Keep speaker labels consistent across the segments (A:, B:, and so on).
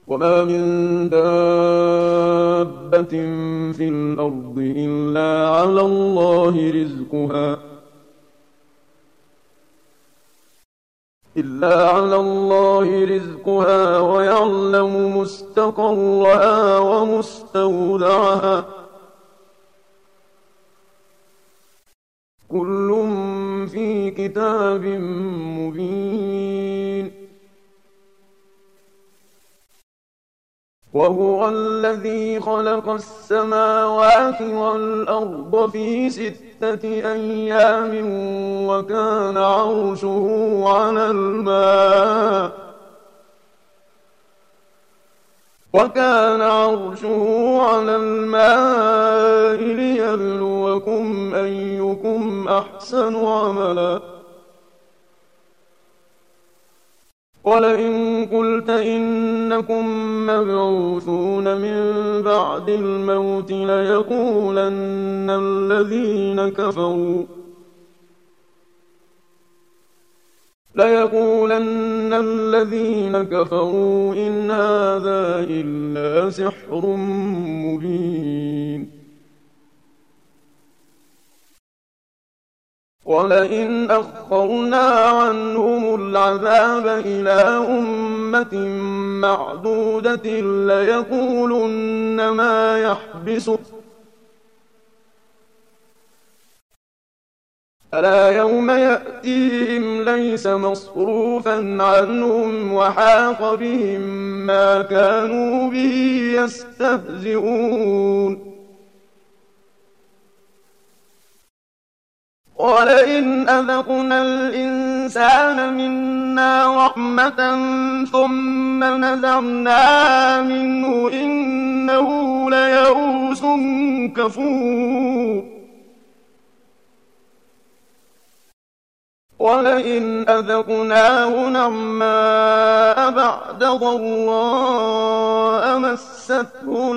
A: وما من دابة في الأرض إلا على الله رزقها ويعلم مستقرها ومستودعها كل في كتاب مبين. وهو الذي خلق السماوات والأرض في 6 أيام وكان عرشه على الماء ليبلوكم أيكم أحسن عملا. ولئن قلت إنكم مبعوثون من بعد الموت ليقولن الذين كفروا إن هذا إلا سحر مبين. ولئن أخرنا عنهم العذاب إلى أمة معدودة ليقولن ما يحبسه ألا يوم يأتيهم ليس مصروفا عنهم وحاق بهم ما كانوا به يستهزئون. ولئن أذقنا الإنسان منا رحمة ثم نزعناها منه إنه ليئوس كفور. ولئن أذقناه نعماء بعد ضراء مسته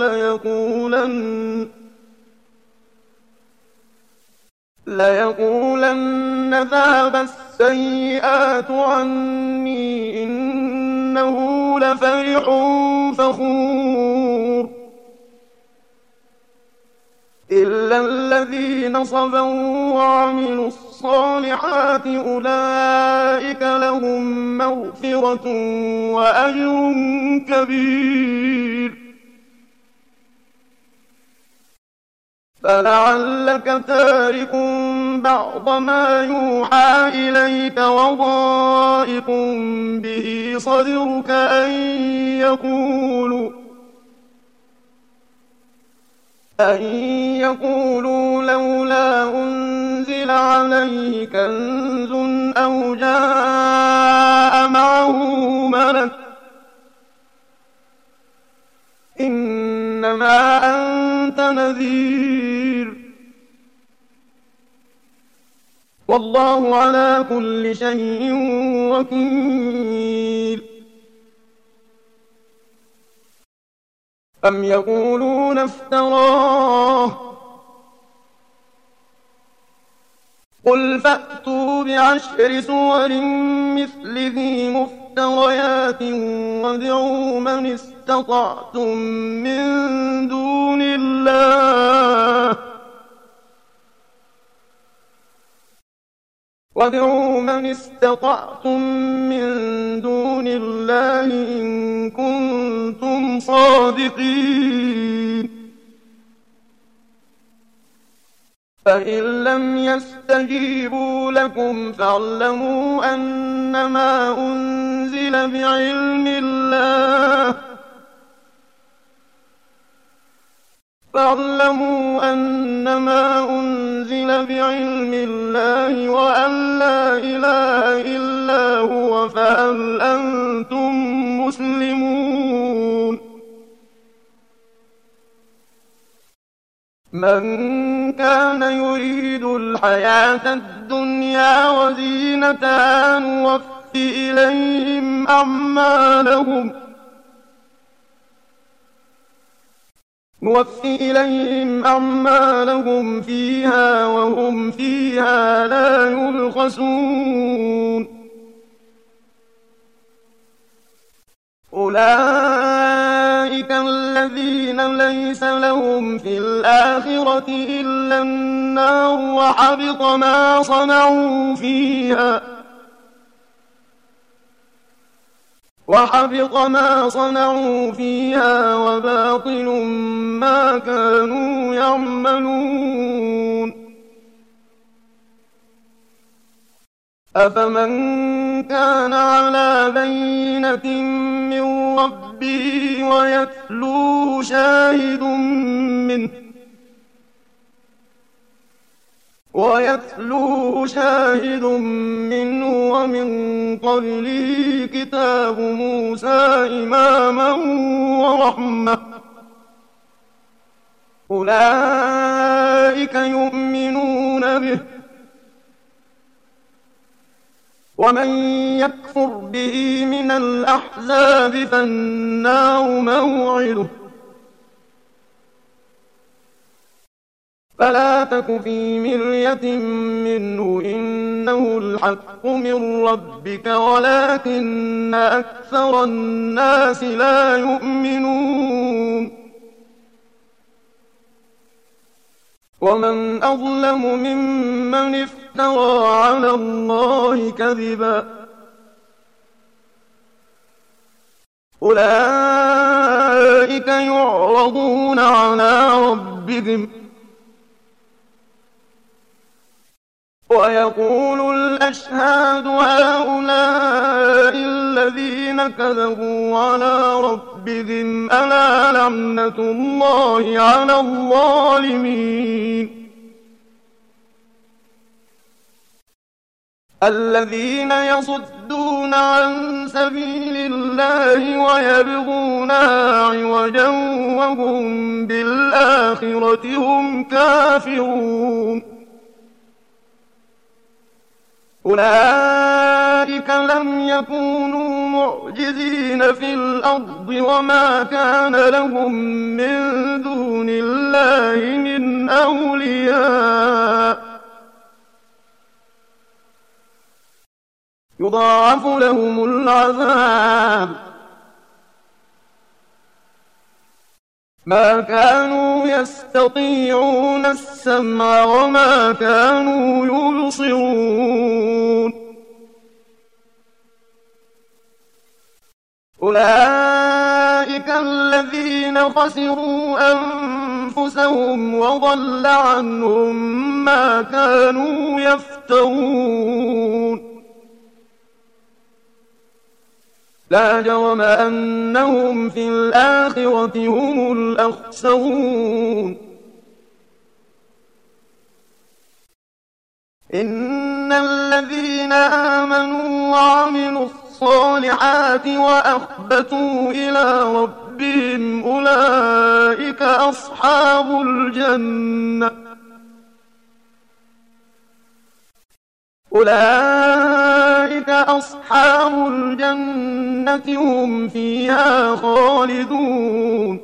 A: ليقولن ذهب السيئات عني إنه لفرح فخور. إلا الذين صبروا وعملوا الصالحات أولئك لهم مغفرة وأجر كبير. فلعلك تارك بعض ما يوحى إليك وضائق به صدرك أن يقولوا لولا أنزل عليه كنز أو جاء معه ملك إنما أنت نذير والله على كل شيء وكيل. أم يقولون افتراه قل فأتوا بعشر سور مثله مفتريات وادعوا من استطعتم من دون الله إن كنتم صادقين. فإن لم يستجيبوا لكم فاعلموا أنما أنزل بعلم الله وأن لا إله إلا هو فهل أنتم مسلمون. من كان يريد الحياة الدنيا وزينتها نوفي إليهم أعمالهم فيها وهم فيها لا يبخسون. أولئك الذين ليس لهم في الآخرة إلا النار وحبط ما صنعوا فيها وباطل ما كانوا يعملون. أفمن كان على بينة من ربه ويتلوه شاهد منه ومن قبله كتاب موسى إماما ورحمة، أولئك يؤمنون به، ومن يكفر به من الأحزاب فالنار موعده. فلا تك في مرية منه إنه الحق من ربك ولكن أكثر الناس لا يؤمنون. ومن أظلم ممن افترى على الله كذبا، أولئك يعرضون على ربهم ويقول الأشهاد هؤلاء الذين كذبوا على ربهم ألا لعنة الله على الظالمين. الذين يصدون عن سبيل الله ويبغونها عوجا وهم بالآخرة هم كافرون. أولئك لم يكونوا معجزين في الأرض وما كان لهم من دون الله من أولياء، يضاعف لهم العذاب ما كانوا يستطيعون السمع وما كانوا يبصرون. أولئك الذين خسروا أنفسهم وضل عنهم ما كانوا يفترون. لا جرم أنهم في الآخرة هم الأخسرون. إن الذين آمنوا وعملوا الصالحات وأخبتوا إلى ربهم أولئك أصحاب الجنة هم فيها خالدون.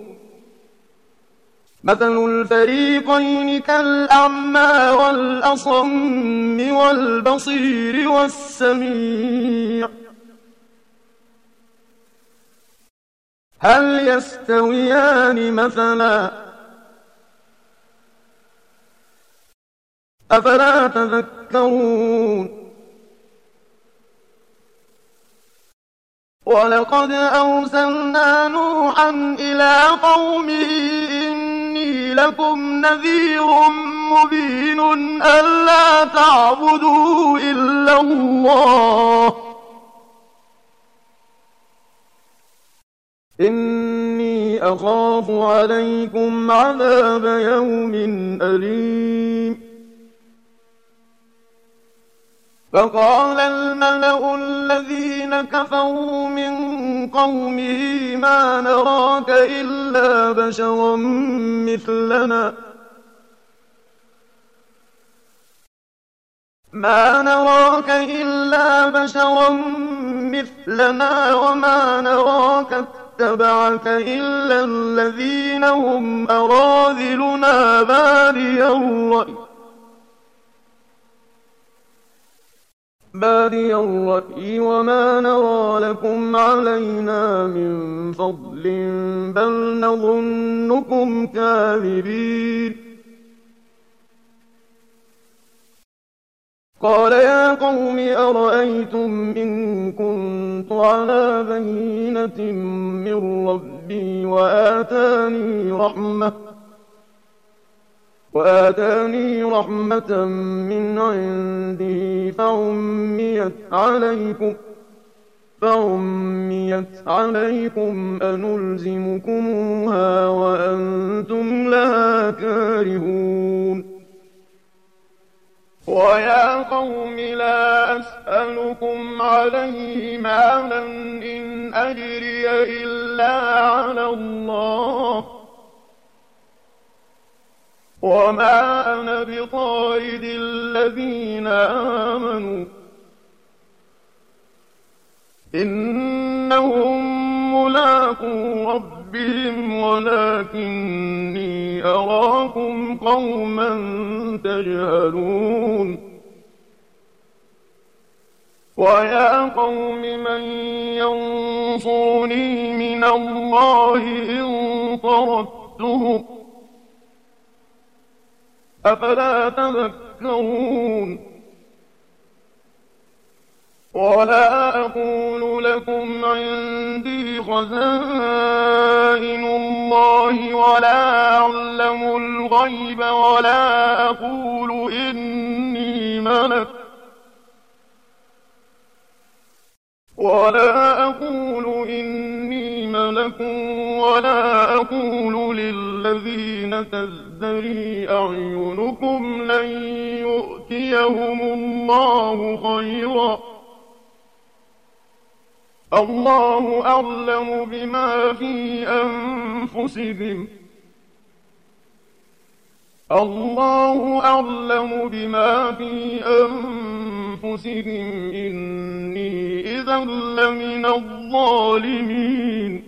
A: مثل الفريقين كالأعمى والأصم والبصير والسميع، هل يستويان مثلا؟ أفلا تذكرون. ولقد أرسلنا نوحا إلى قومه إني لكم نذير مبين ألا تعبدوا إلا الله إني أخاف عليكم عذاب يوم أليم. فقال الملأ الذين كفروا من قومه ما نراك إلا بشرا مثلنا وما نراك اتبعك إلا الذين هم أراذلنا بادي الرأي بادي الرأي وما نرى لكم علينا من فضل بل نظنكم كاذبين. قال يا قوم أرأيتم إن كنت على بينة من ربي وآتاني رحمة من عنده فعميت عليكم أنلزمكموها وأنتم لها كارهون. ويا قوم لا أسألكم عليه مالا إن أجري إلا على الله وما أنا بطارد الذين آمنوا إنهم ملاقو ربهم ولكني أراكم قوما تجهلون. ويا قوم من ينصرني من الله إن طردتهم أفلا تذكرون. ولا أقول لكم عندي خزائن الله ولا أعلم الغيب ولا أقول إني ملك ولا أقول للذين تزدري أعينكم لن يؤتيهم الله خيرا الله أعلم بما في أنفسهم إني إذا لمن الظالمين.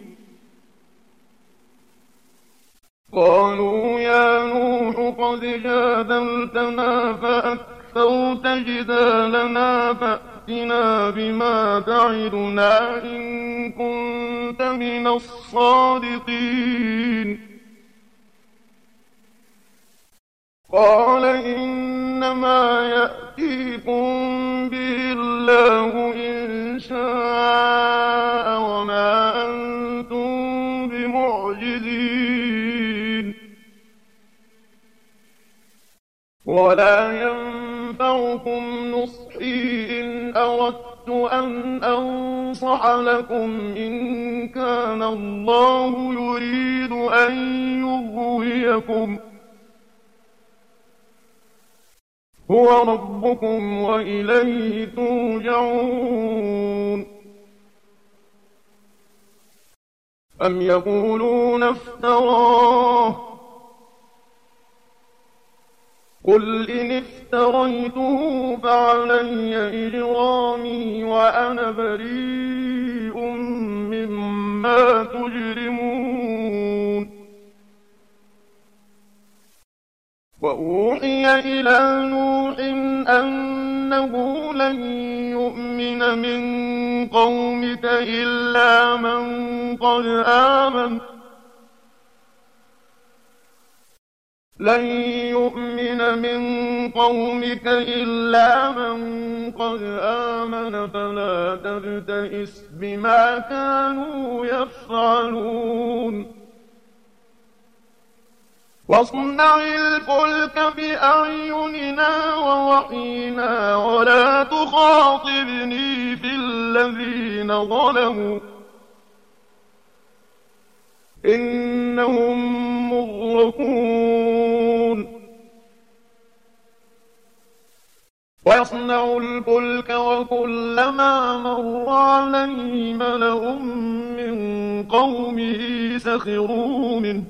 A: قالوا يا نوح قد جادلتنا فأكثرت جدالنا فأتنا بما تعدنا إن كنت من الصادقين. قال إنما يأتيكم به الله إن شاء وما أنتم بمعجزين ولا ينفعكم نصحي إن أردت أن أنصح لكم إن كان الله يريد أن يغويكم هو ربكم وإليه ترجعون. أم يقولون افتراه قل إن افتريته فعلي إجرامي وأنا بريء مما تجرمون. وأوحي إلى نوح أنه لن يؤمن من قومك إلا من قد آمن فلا تبتئس بما كانوا يفعلون. واصنع الفلك بأعيننا ووحينا ولا تخاطبني في الذين ظلموا إنهم مغرقون. ويصنع الفلك وكلما مر عليه ملأ من قومه سخروا منه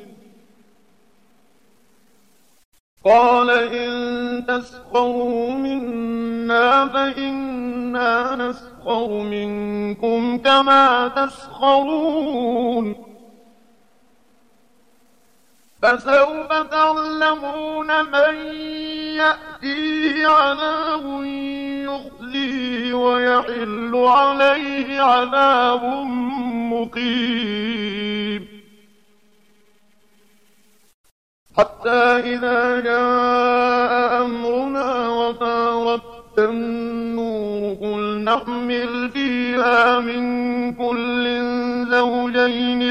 A: قال إن تسخروا منا فإنا نسخر منكم كما تسخرون. فسوف تعلمون من يأتيه عذاب يخزيه ويحل عليه عذاب مقيم. حتى إذا جاء أمرنا وفارت النور قل نحمل فيها من كل زوجين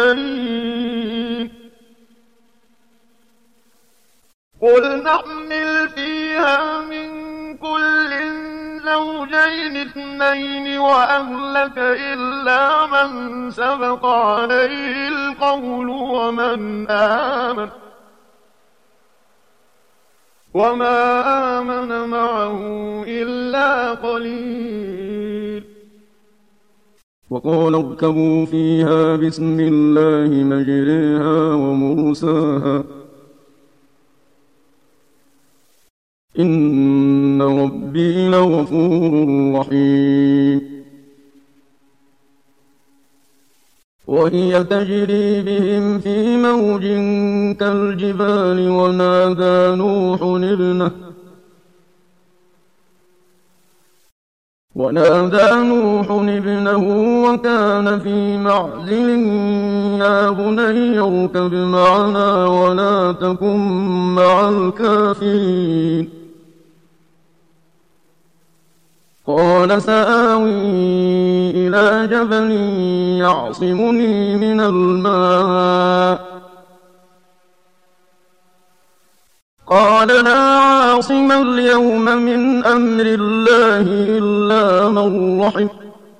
A: اثنين وأهلك إلا من سبق عليه القول وما آمن معه إلا قليل.
B: وقال اركبوا فيها بسم الله مجريها ومرساها إن ربي لغفور رحيم. وهي تجري بهم في موج كالجبال ونادى نوح ابنه وكان في معزل يا بني اركب معنا ولا تكن مع الكافرين. قال سآوي إلى جبل يعصمني من الماء قال لا عاصم اليوم من أمر الله إلا من رحم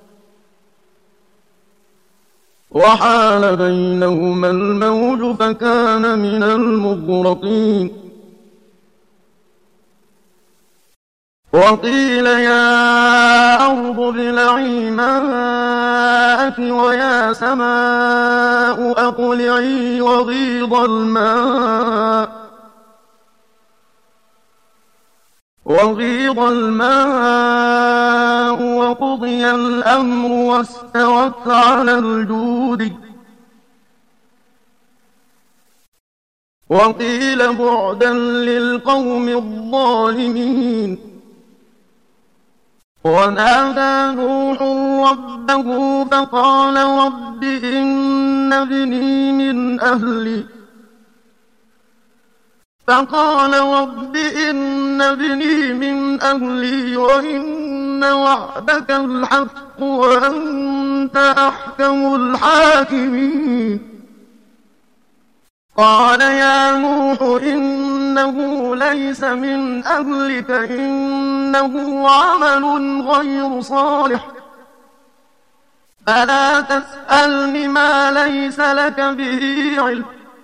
B: وحال بينهما الموج فكان من المغرقين. وقيل يا أرض ابلعي ماءك ويا سماء أقلعي وغيض الماء وقضي الأمر واستوت على الجود. وقيل بعدا للقوم الظالمين. ونادى نوح ربه فقال رب إن ابني من أهلي وإن وعدك الحق وأنت أحكم الحاكمين. قال يا نوح إنه ليس من أهلك إنه عمل غير صالح فلا تسألني ما ليس لك به علم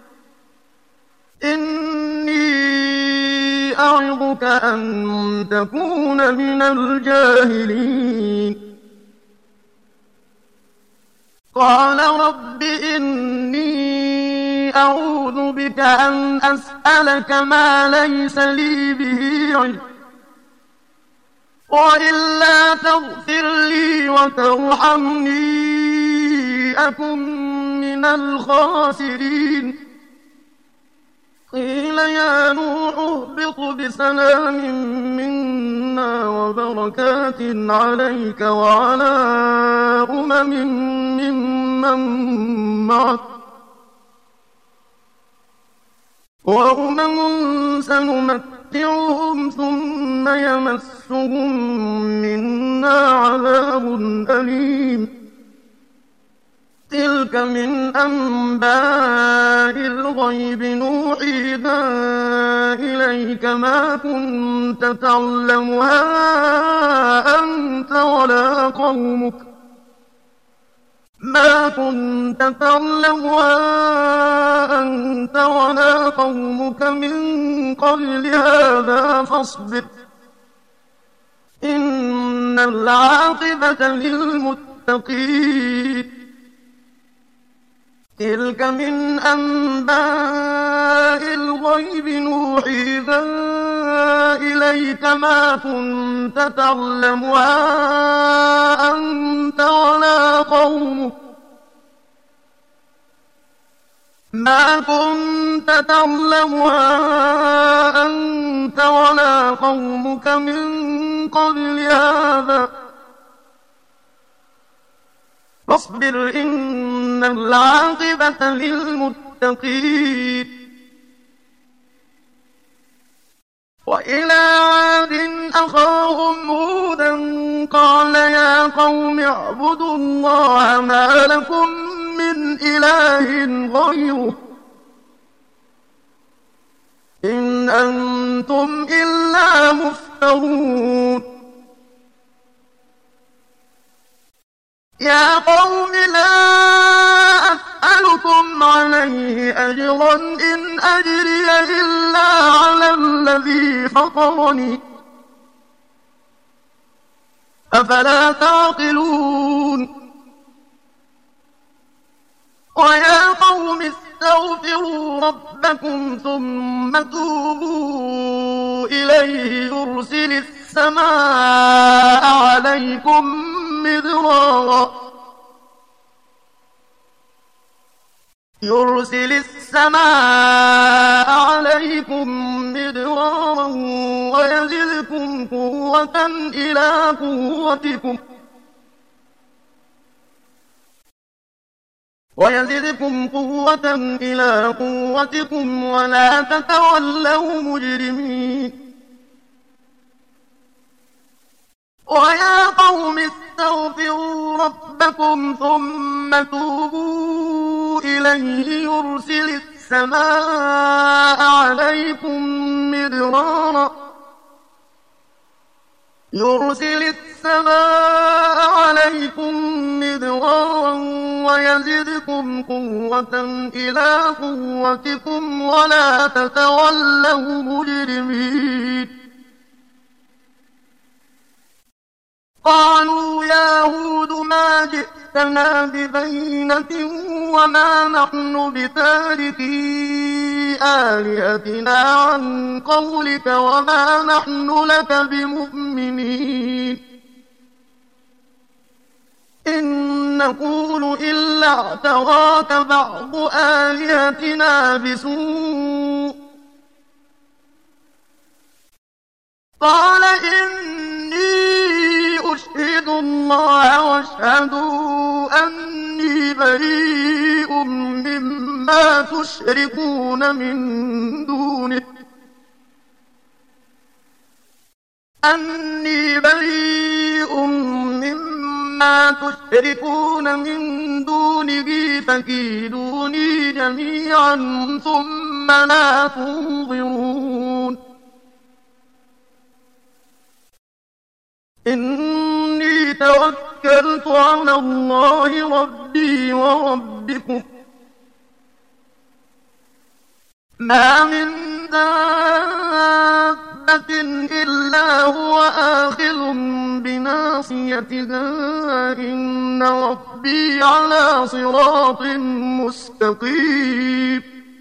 B: إني أعظك أن تكون من الجاهلين. قال رب إني أعوذ بك أن أسألك ما ليس لي به علم وإلا تغفر لي وترحمني أكن من الخاسرين. قيل يا نوح اهبط بسلام منا وبركات عليك وعلى ممن معك وأمم سنمتعهم ثم يمسهم منا عذاب أليم. تلك من أنباء الغيب نوحيها إليك ما كنت تعلمها أنت ولا قومك من قبل هذا فاصبر إن العاقبة للمتقين. تلك من أنباء الغيب نوحيها إليك ما كنت تعلمها أنت ولا قومك من قبل هذا فاصبر إن العاقبة للمتقين. وإلى عاد أخاهم هودا قال يا قوم اعبدوا الله ما لكم من إله غيره إن أنتم إلا مفترون. يا قوم لا أسألكم عليه أجرا إن أجري إلا على الذي فطرني أفلا تعقلون. ويا قوم استغفروا ربكم ثم توبوا إليه يرسل السماء عليكم مدرارا ويزدكم قوة إلى قوتكم ولا تتولوا مجرمين. ويا قوم استغفروا ربكم ثم توبوا إليه يرسل السماء عليكم مدرارا ويزدكم قوة إلى قوتكم ولا تتولوا مجرمين. قالوا يا هود ما جئتنا ببينة وما نحن بتاركي آلهتنا عن قولك وما نحن لك بمؤمنين إن نقول إلا اعتراك بعض آلهتنا بسوء. قال إني أشهد الله واشهدوا أني بريء مما تشركون من دونه فكيدوني جميعا ثم لا تنظرون. إني توكلت على الله ربي وربكم ما من دابة إلا هو آخذ بناصيتها إن ربي على صراط مستقيم.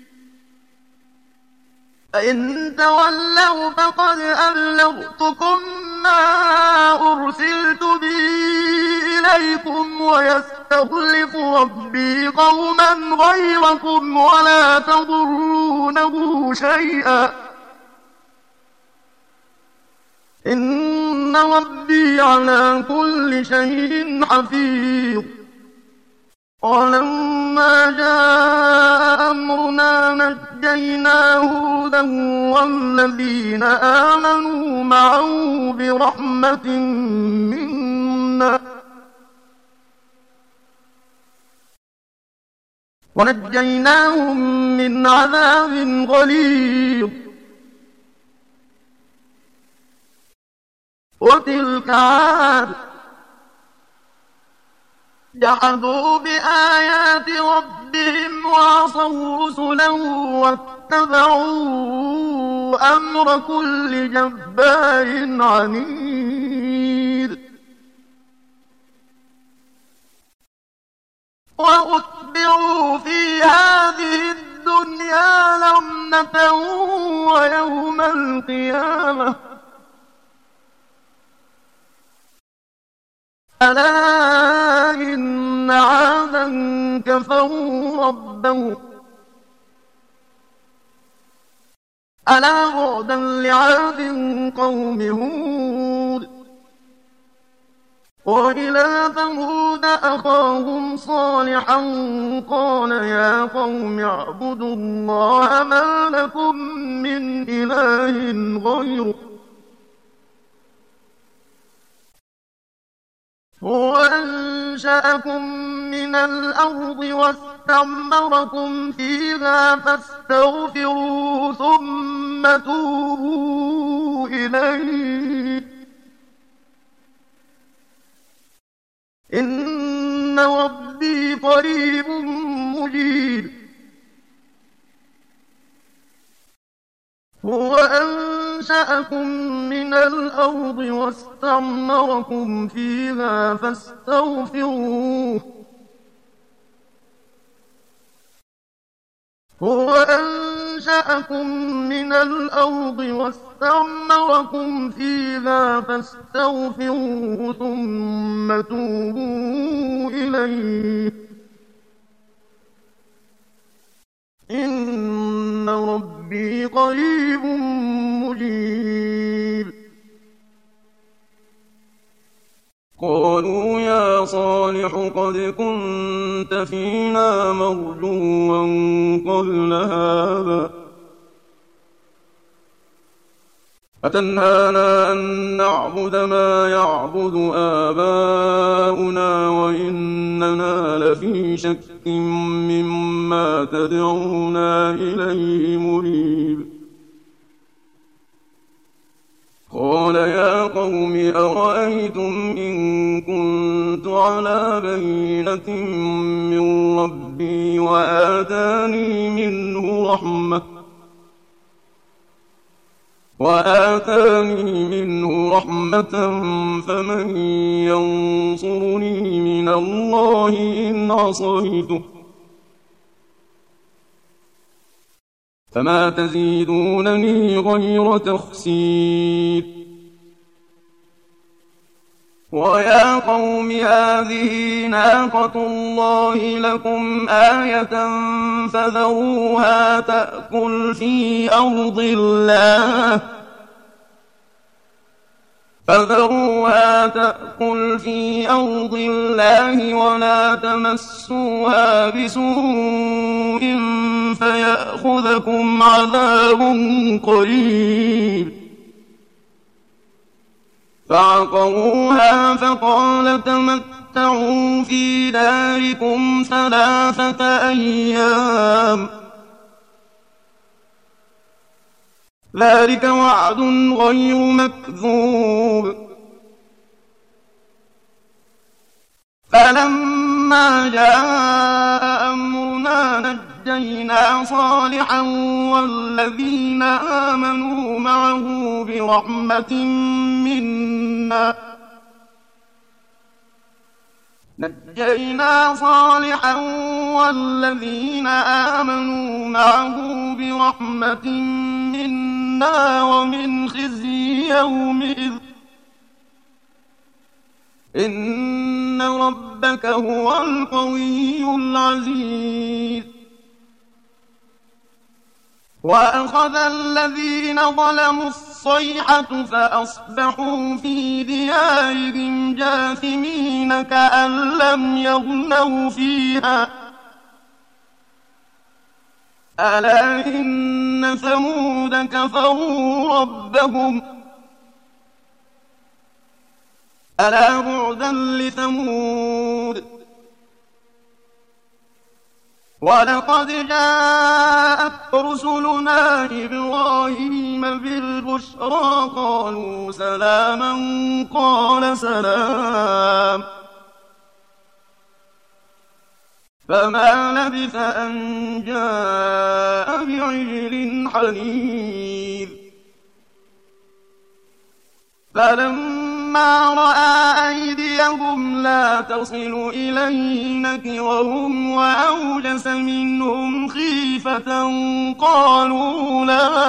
B: فإن تولوا فقد أبلغتكم ما أرسلت به إليكم ويستخلف ربي قوما غيركم ولا تضرونه شيئا إن ربي على كل شيء حفيظ. ولما جاء أمرنا نجينا هودا والذين آمنوا معه برحمة منا ونجيناهم من عذاب غليظ. وتلك عاد جحدوا بآيات ربهم وعصوا رسله واتبعوا أمر كل جبار عنيد. وأتبعوا في هذه الدنيا لعنة ويوم القيامة ألا إن عادا كفروا ربهم ألا بعدا لعاد قوم هود وإلى ثمود أخاهم صالحا قال يا قوم اعبدوا الله ما لكم من إله غيره هو أنشأكم من الأرض واستعمركم فيها فاستغفروه ثم توبوا إليه إن ربي قريب مجيب هو أنشأكم من الأرض واستعمركم فيها فاستغفروه هو أنشأكم من الأرض واستعمركم فيها فاستغفروه ثم توبوا إليه إن ربي قريب مجيب قالوا يا صالح قد كنت فينا مرجوا قبل هذا أتنهانا أن نعبد ما يعبد آباؤنا وإننا لفي شك مما تدعونا إليه مريب قال يا قوم أرأيتم إن كنت على بينة من ربي وآتاني منه رحمة فمن ينصرني من الله إن عصيته فما تزيدونني غير تخسير ويا قوم هذه ناقة الله لكم آية فذروها تأكل في أرض الله ولا تمسوها بسوء فيأخذكم عذاب قريب فعقروها فقال تمتعوا في داركم 3 أيام ذلك وعد غير مكذوب فلما جاء أمرنا نجينا صالحا والذين آمنوا معه برحمة منا ومن خزي يومئذ إن ربك هو القوي العزيز وأخذ الذين ظلموا الصيحة فأصبحوا في ديارهم جاثمين كأن لم يغنوا فيها ألا إن ثمود كفروا ربهم ألا بعدا لثمود ولقد جاءت رسلنا إبراهيم بالبشرى قالوا سلاما قال سلام فما لبث أن جاء بعجل حنيذ فلما رأى أيديهم لا تصل إليه نكرهم وأوجس منهم خيفة قالوا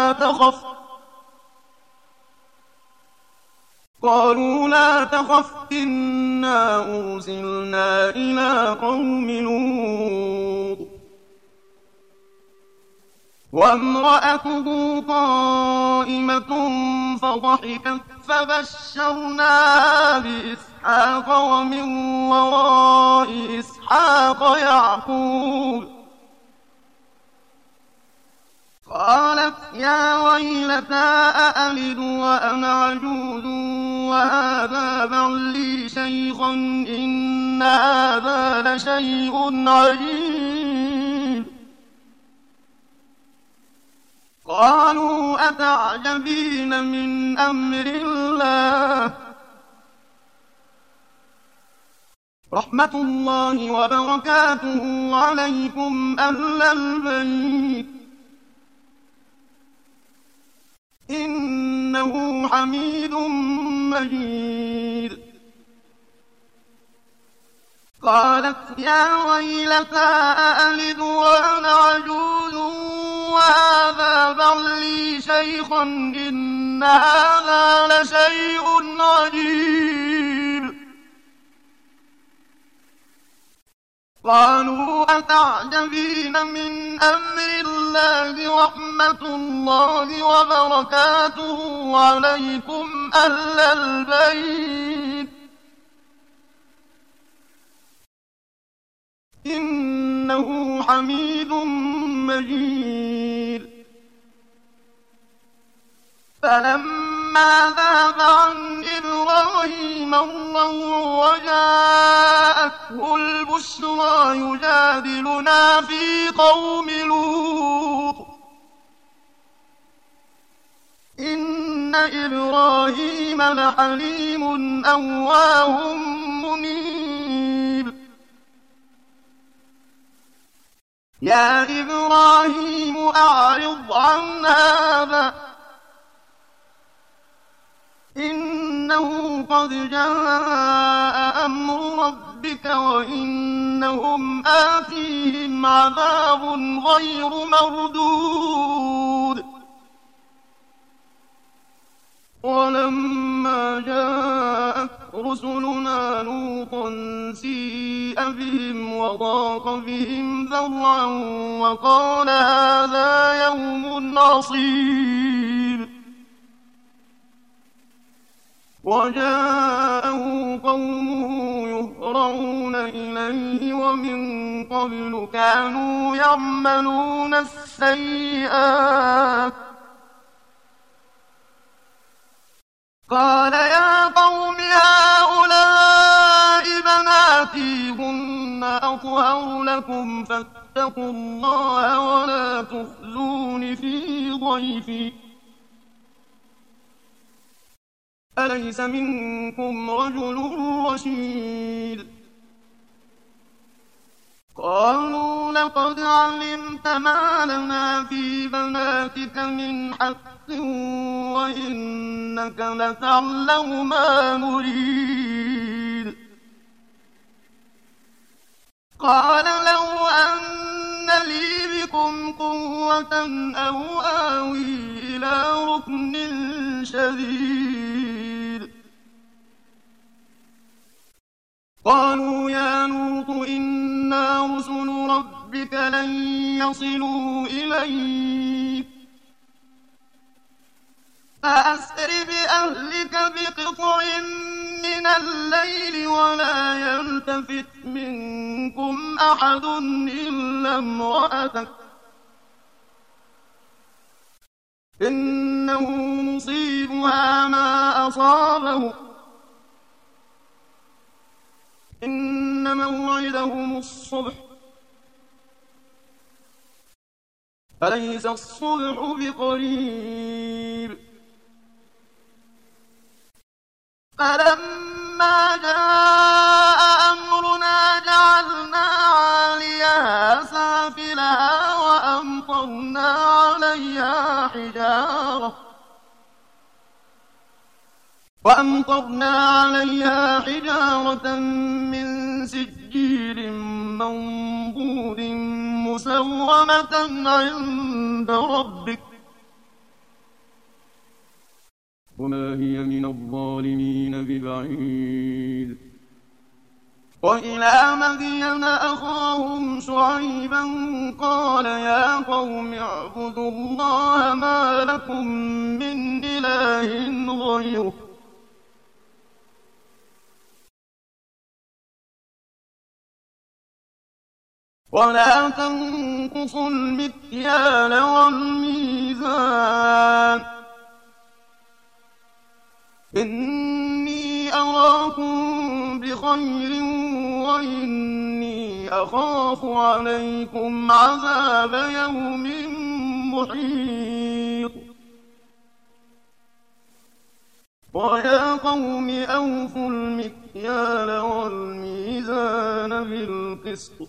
B: لا تخف إنا أرسلنا إلى قوم لوط وامرأته قائمة فضحكت فبشرناها بإسحاق ومن وراء إسحاق يعقوب. قالت يا ويلتى أألد وأنا عجوز وهذا بعلي شيخا إن هذا لشيء عجيب. قالوا أتعجبين من أمر الله رحمة الله وبركاته عليكم أهل البيت إنه حميد مجيد. قالت يا ويلتى أألد وأنا عجوز وهذا بعلي شيخا إن هذا لشيء عجيب. قالوا أتعجبين من أمر الله رحمة الله وبركاته عليكم أهل البيت إنه حميد مجيد. فلما ذهب عن إبراهيم الروع وجاءته البشرى يجادلنا في قوم لوط إن إبراهيم لحليم أواه منيب. يا إبراهيم أعرض عن هذا إنه قد جاء أمر ربك وإنهم آتيهم عذاب غير مردود. ولما جاءت رسلنا لوطا سيء بهم وضاق بهم ذرعا وقال هذا يوم عصيب. وجاءه قومه يهرعون إليه ومن قبل كانوا يعملون السيئات. قال يا قوم هؤلاء بناتي هن أطهر لكم فاتقوا الله ولا تخزون في ضيفي أليس منكم رجل رشيد. قالوا لقد علمت ما لنا في بناتك من حق وإنك لتعلم ما نريد. قال لو أن لي بكم قوة أو آوي إلى ركن شديد. قالوا يا لوط إنا رسل ربك لن يصلوا إليك فأسر بأهلك بقطع من الليل ولا يلتفت منكم أحد إلا امرأتك إنه مصيبها ما أصابه إن موعدهم الصبح أليس الصبح بقريب. فلما جاء أمرنا جعلنا عاليها سافلها وأمطرنا عليها حجارة من سجيل منضود مسومة عند ربك وما هي من الظالمين ببعيد.
A: وإلى مدين أخاهم شعيبا قال يا قوم اعبدوا الله ما لكم من إله غيره ولا تنقصوا المكيال والميزان إني أراكم بخير وإني أخاف عليكم عذاب يوم محيط ويا قوم أوفوا المكيال والميزان بالقسط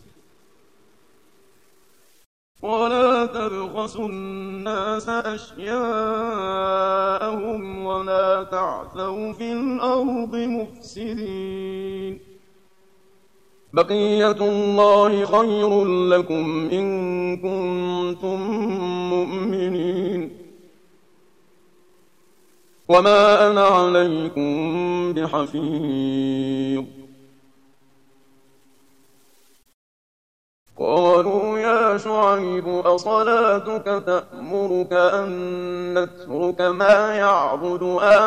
A: ولا تبخسوا الناس أشياءهم ولا تعثوا في الأرض مفسدين بقية الله خير لكم إن كنتم مؤمنين وما أنا عليكم بحفيظ قالوا يا شعيب أصلاتك تأمرك أن نترك ما يعبد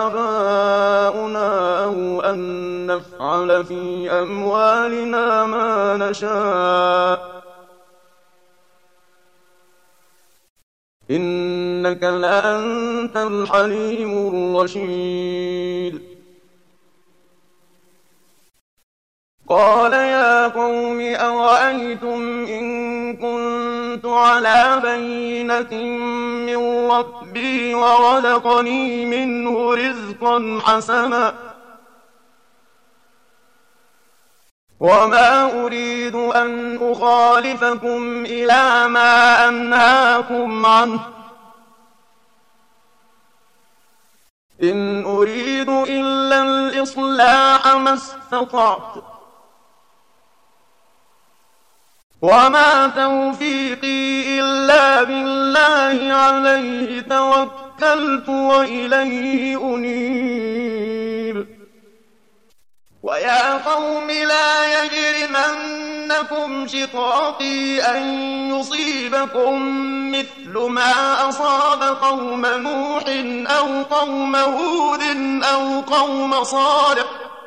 A: آباؤنا أو أن نفعل في أموالنا ما نشاء إنك لأنت الحليم الرشيد قال يا قوم أرأيتم إن كنت على بينة من ربي ورزقني منه رزقا حسنا وما أريد أن أخالفكم إلى ما أنهاكم عنه إن أريد إلا الإصلاح ما استطعت وما توفيقي إلا بالله عليه توكلت وإليه أنيب ويا قوم لا يجرمنكم شقاقي أن يصيبكم مثل ما أصاب قوم نوح أو قوم هود أو قوم صالح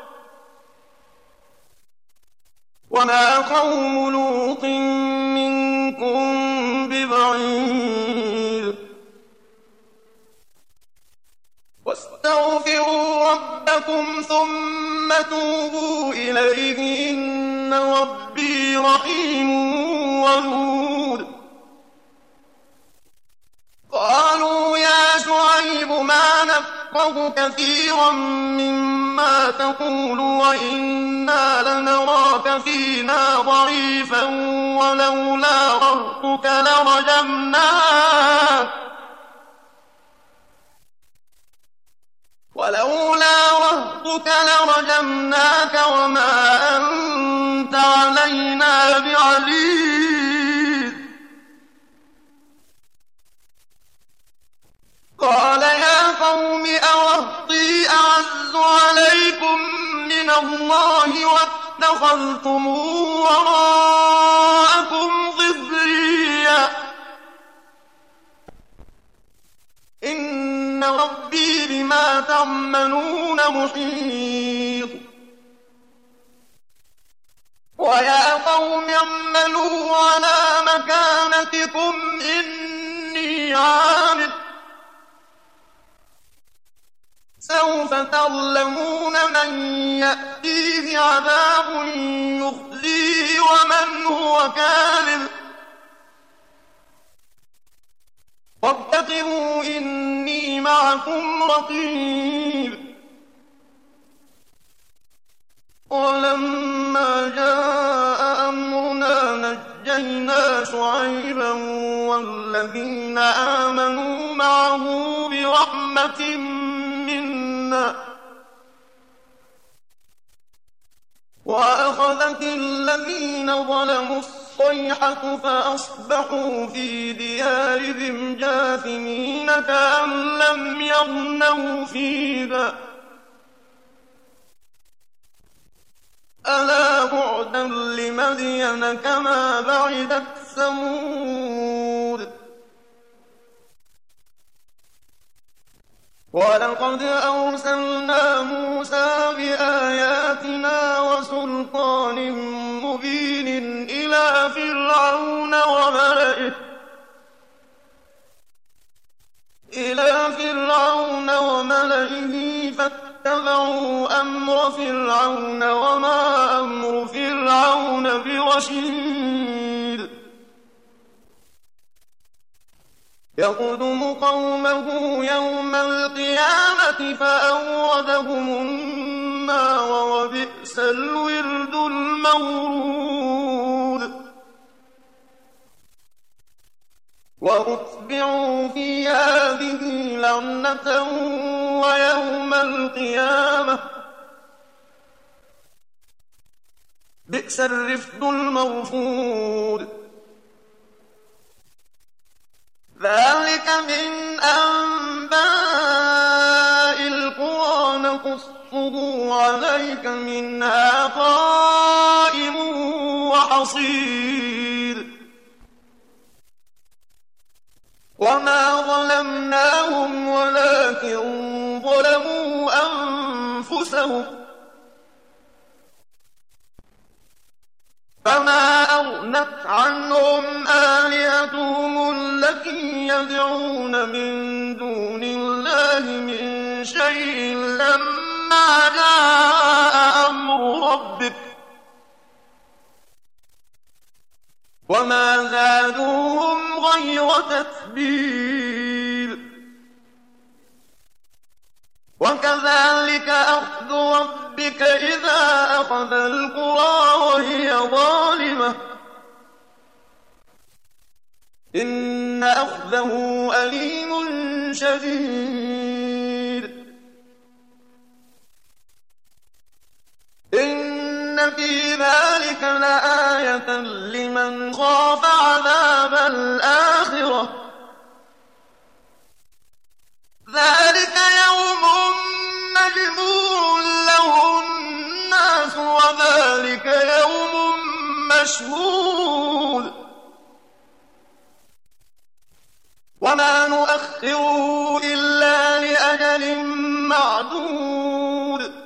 A: وما قوم لوط منكم ببعيد واستغفروا ربكم ثم توبوا إليه إن ربي رحيم ودود قالوا يا شعيب ما نفقه كثيرا مما تقول وإنا لنراك فينا ضعيفا ولولا رهطك لرجمناك وما أنت علينا بعزيز قال يا قوم أرهطي أعز عليكم من الله واتخذتموه وراءكم ظهريا إن ربي بما تعملون محيط ويا قوم اعملوا على مكانتكم إني عامل سوف تعلمون من يأتيه عذاب يخزيه ومن هو كاذب وارتقبوا إني معكم رقيب ولما جاء أمرنا نجينا شعيبا والذين آمنوا معه برحمة منا وأخذت الذين ظلموا الصيحة فأصبحوا في ديارهم جاثمين كأن لم يغنوا فيها ألا بعدا لمدين كما بعدت ثمود ولقد أرسلنا موسى بآياتنا وسلطان مبين إلى فرعون وملئه فاتبعوا أمر فرعون وما أمر فرعون برشيد يقدم قومه يوم القيامة فأوردهم النار وبئس الورد المورود وأتبعوا في هذه لعنة ويوم القيامة بئس الرفد المرفود ذلك من أنباء القرى نقصه عليك منها قائم وحصيد وما ظلمناهم ولكن ظلموا أنفسهم فما أغنت عنهم آلهتهم التي يدعون من دون الله من شيء لما جاء أمر ربك وما زادوهم غير تتبيب وكذلك أخذ ربك إذا أخذ القرى وهي ظالمة إن أخذه أليم شديد إن في ذلك لآية لمن خاف عذاب الآخرة ذلك يوم مجموع له الناس وذلك يوم مشهود وما نؤخره إلا لأجل معدود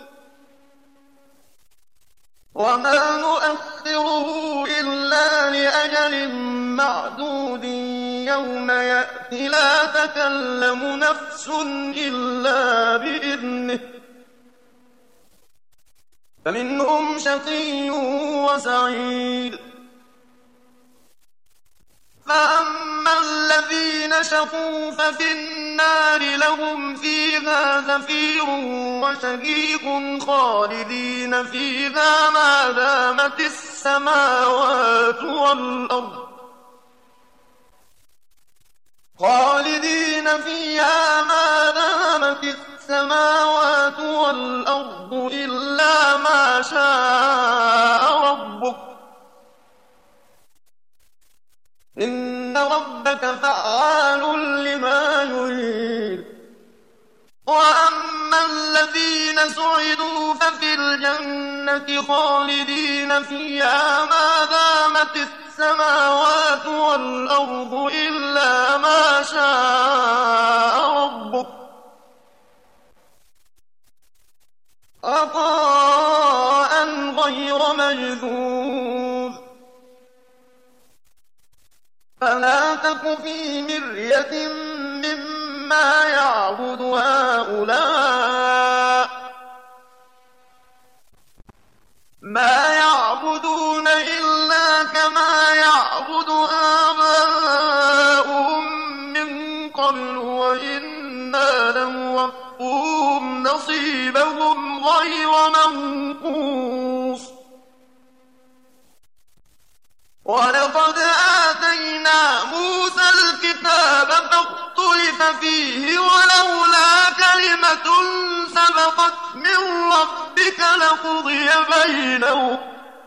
A: يوم يأتي لا تكلم نفس إلا بإذنه فمنهم شقي وسعيد فأما الذين شقوا ففي النار لهم فيها زفير وشهيق خالدين فيها ما دامت السماوات والأرض إلا ما شاء ربك إن ربك فعال لما يريد وأما الذين سعدوا ففي الجنة خالدين فيها ما دامت السماوات والأرض إلا ما شاء ربك عطاء غير مجذوذ فلا تك في مرية مما يعبد هؤلاء ما يعبدون إلا كما يعبد آباؤهم من قبل وإنا لموفوهم نصيبهم غير منقوص ولقد آتينا موسى الكتاب فاختلف فيه ولولا كلمة سبقت من ربك لقضي بينهم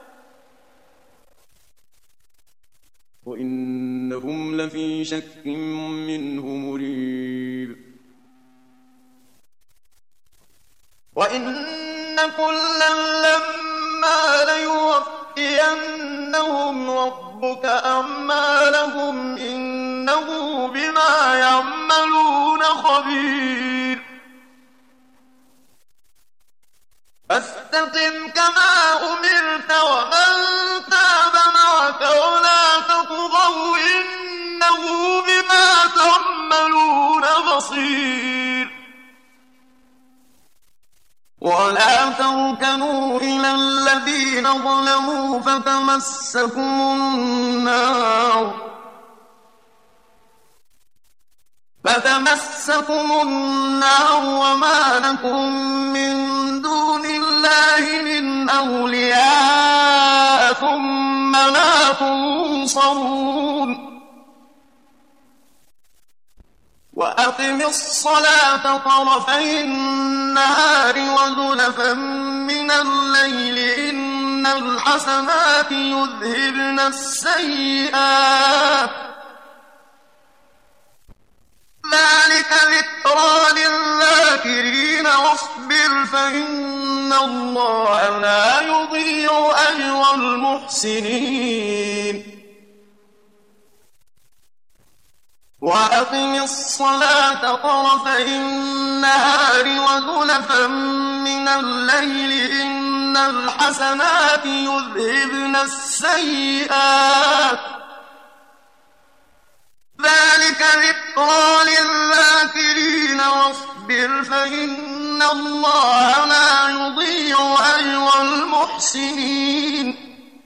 A: وإنهم لفي شك منه مريب وإن كلا لما ليوفينهم ربك أعمالهم إنه بما يعملون خبير فاستقم كما أمرت ومن تاب معك ولا تطغوا إنه بما تعملون بصير ولا تركنوا إلى الذين ظلموا فتمسكم النار وما لكم من دون الله من أولياء ثم لا تنصرون وأقم الصلاة طرفي النهار وزلفا من الليل إن الحسنات يذهبن السيئات ذلك ذكرى للذاكرين واصبر فإن الله لا يضيع أجر المحسنين وأقم الصلاة طرفي النهار وزلفا من الليل إن الحسنات يذهبن السيئات ذلك ذكرى للذاكرين واصبر فإن الله لا يضيع أجر المحسنين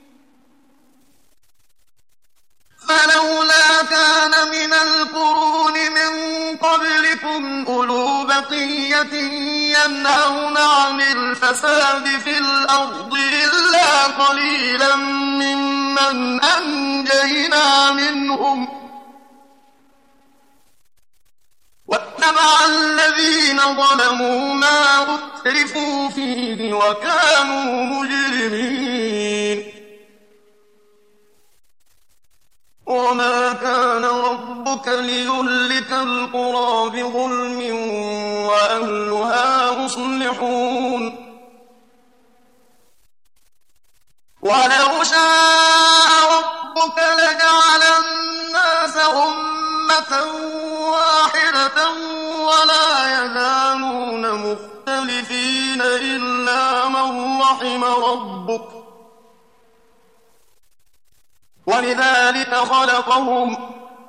A: فلولا كان من القرون من قبلكم أولو بقية ينهون عن الفساد في الأرض إلا قليلا ممن أنجينا منهم واتبع الذين ظلموا ما أترفوا فيه وكانوا مجرمين وما كان ربك ليهلك القرى بظلم وأهلها مصلحون ولو شاء ربك لجعل الناس أمة واحدة ولا يزالون مختلفين إلا من رحم ربك ولذلك خلقهم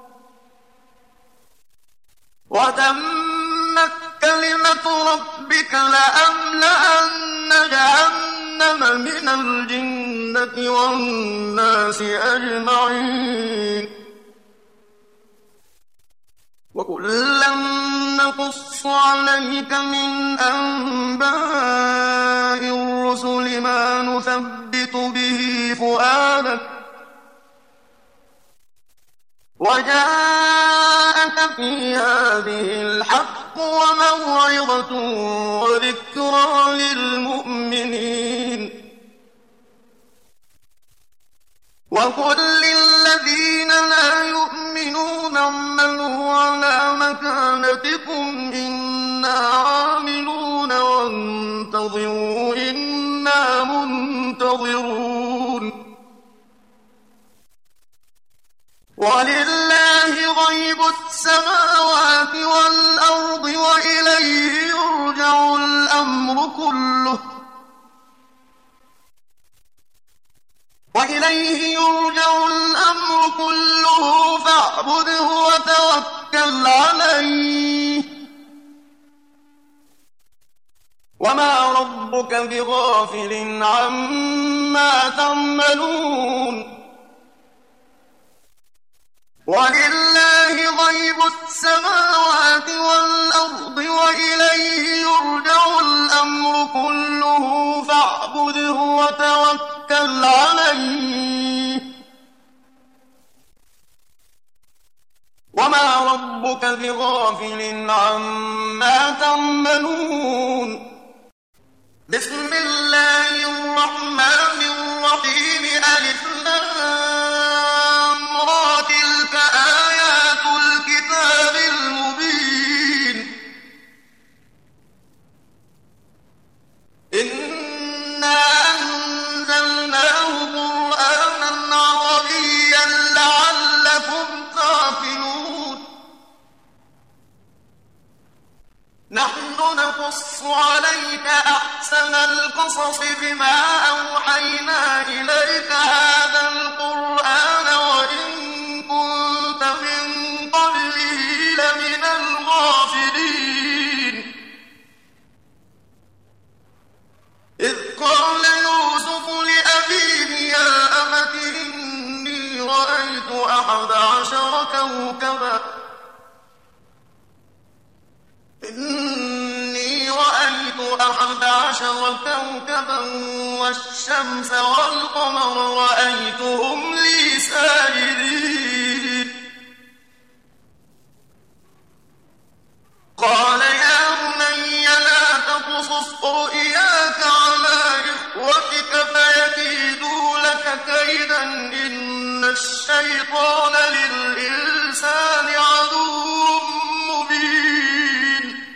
A: وتمت كلمة ربك لأملأن جهنم من الجنة والناس أجمعين وكلا نقص عليك من أنباء الرسل ما نثبت به فؤادك وجاءك في هذه الحق وموعظة وذكرى للمؤمنين وقل للذين لا يؤمنون اعملوا على مكانتكم إنا عاملون وانتظروا إنا منتظرون ولله غيب السماوات والأرض وإليه يرجع الأمر كله فاعبده وتوكل عليه وما ربك بغافل عما تعملون ولله غيب السماوات والأرض وإليه يرجع الأمر كله فاعبده وتوكل عليه وما ربك بغافل عما تعملون بسم الله الرحمن الرحيم ألف لام را تلك آيات الكتاب المبين إنا أنزلناه نقص عليك أحسن القصص بما أوحينا إليك هذا القرآن وإن كنت من قبله لمن الغافلين إذ قال يوسف لأبيه يا أبت إني رأيت 11 كوكبا والشمس والقمر رأيتهم لي ساجدين قال يا بني لا تقصص رؤياك على إخوتك فيكيدوا لك كيدا إن الشيطان للإنسان عدو مبين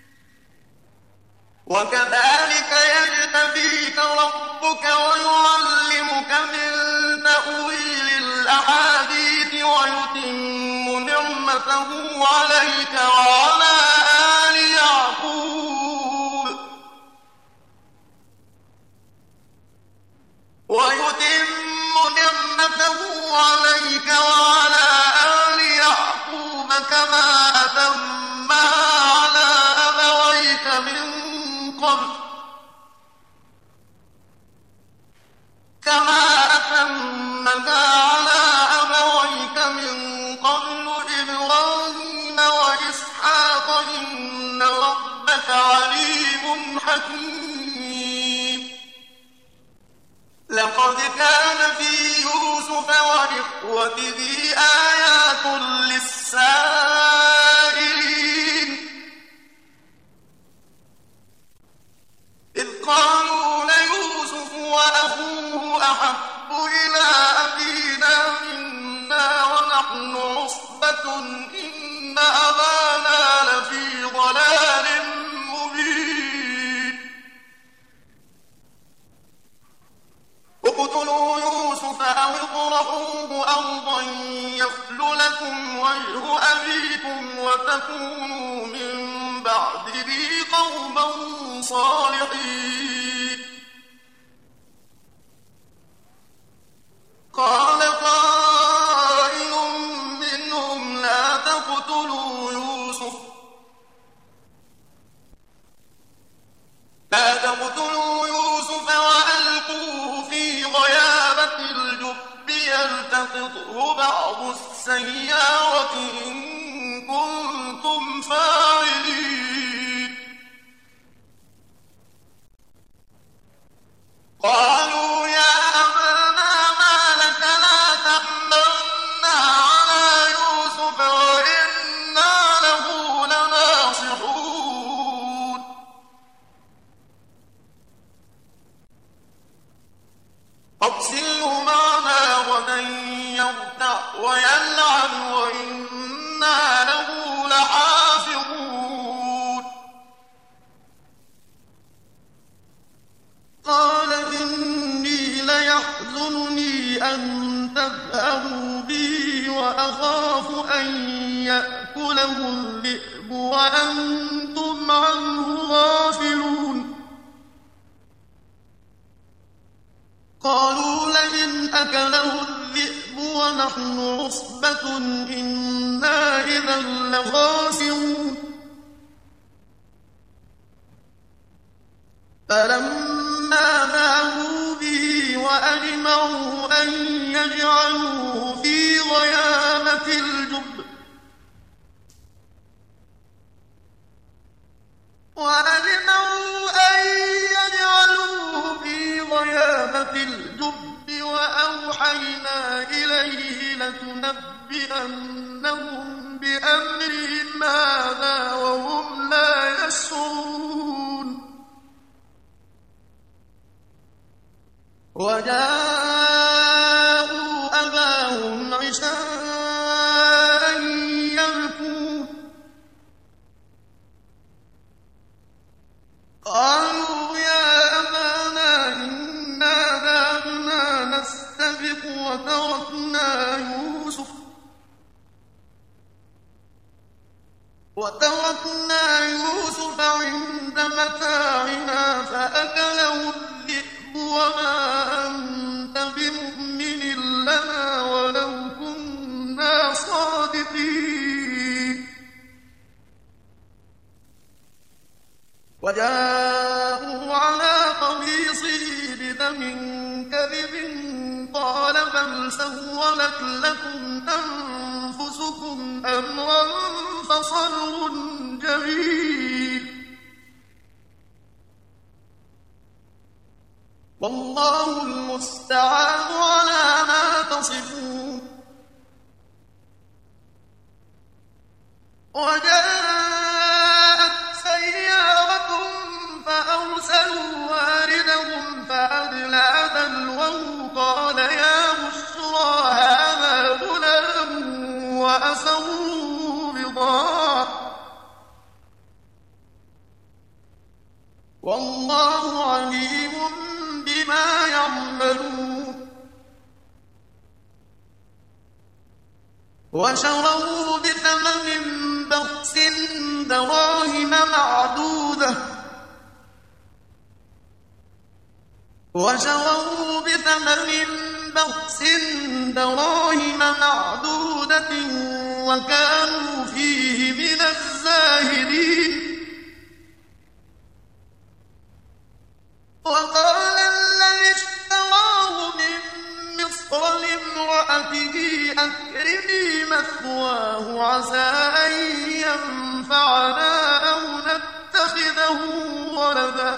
A: وكذلك يجتبيك ربك ويعلمك من تأويل الأحاديث ويتم نعمته عليك وعلى آل يعقوب كما أتمها على أبويك من قبل إبراهيم وإسحاق إن ربك عليم حكيم لقد كان في يوسف وإخوته آيات للسائلين إذ قالوا ليوسف وأخوه أحب إلى أبينا منا ونحن عصبة إن أبانا لفي ضلال مبين اقتلوا يوسف أو اطرحوه أرضا يخل لكم وجه أبيكم وتكونوا من بعده قوما صالحين قال قائل منهم لا تقتلوا يوسف وألقوه في غيابة الجب يلتقطه بعض السيارة إن كنتم فاعلين قالوا يا أبانا ما لك لا تأمنا على يوسف وإنا له لناصحون أرسله معنا غدا يرتع ويلعب وإنا له لحافظون قال إني ليحزنني أن تذهبوا بي وأخاف أن يأكله الذئب وأنتم عنه غافلون قالوا لئن أكله الذئب ونحن عصبة إنا إذا لخاسرون فلما ذهبوا به وأجمعوا أن يجعلوه في غيابة الجب وأوحينا إليه لتنبئنهم بأمرهم هذا وهم لا يشعرون وجاءوا أباهم عشاء يبكون قالوا يا أبانا إنا ذهبنا نستبق وتركنا يوسف عند متاعنا فأكله الذئب وما أنت بمؤمن لنا ولو كنا صادقين وجاءوا على قميصه بدم كذب قال بل سولت لكم أنفسكم أمرا فصبر جميل والله المستعان على ما تصفون وجاءت سيارة فأرسلوا واردهم فأدلى دلوه قال يا بشرى هذا غلام وأسروا بضاعة والله عليم بما يعملون وشروه بثمن بخس دراهم معدودة وكانوا فيه من الزاهدين وقال الذي اشتراه من مصر لامرأته أكرمي مثواه عسى أن ينفعنا أو نتخذه ولدا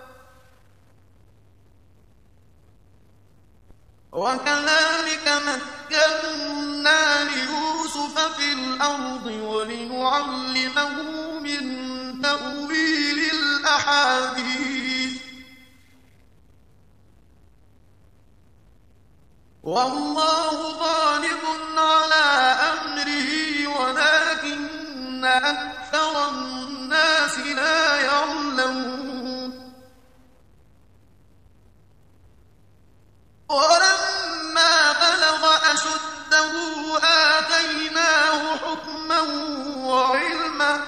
A: وكذلك مكنا ليوسف في الأرض ولنعلمه من تأويل الأحاديث والله غالب على أمره ولكن أكثر الناس لا يعلمون ولما بلغ أشده آتيناه حكما وعلما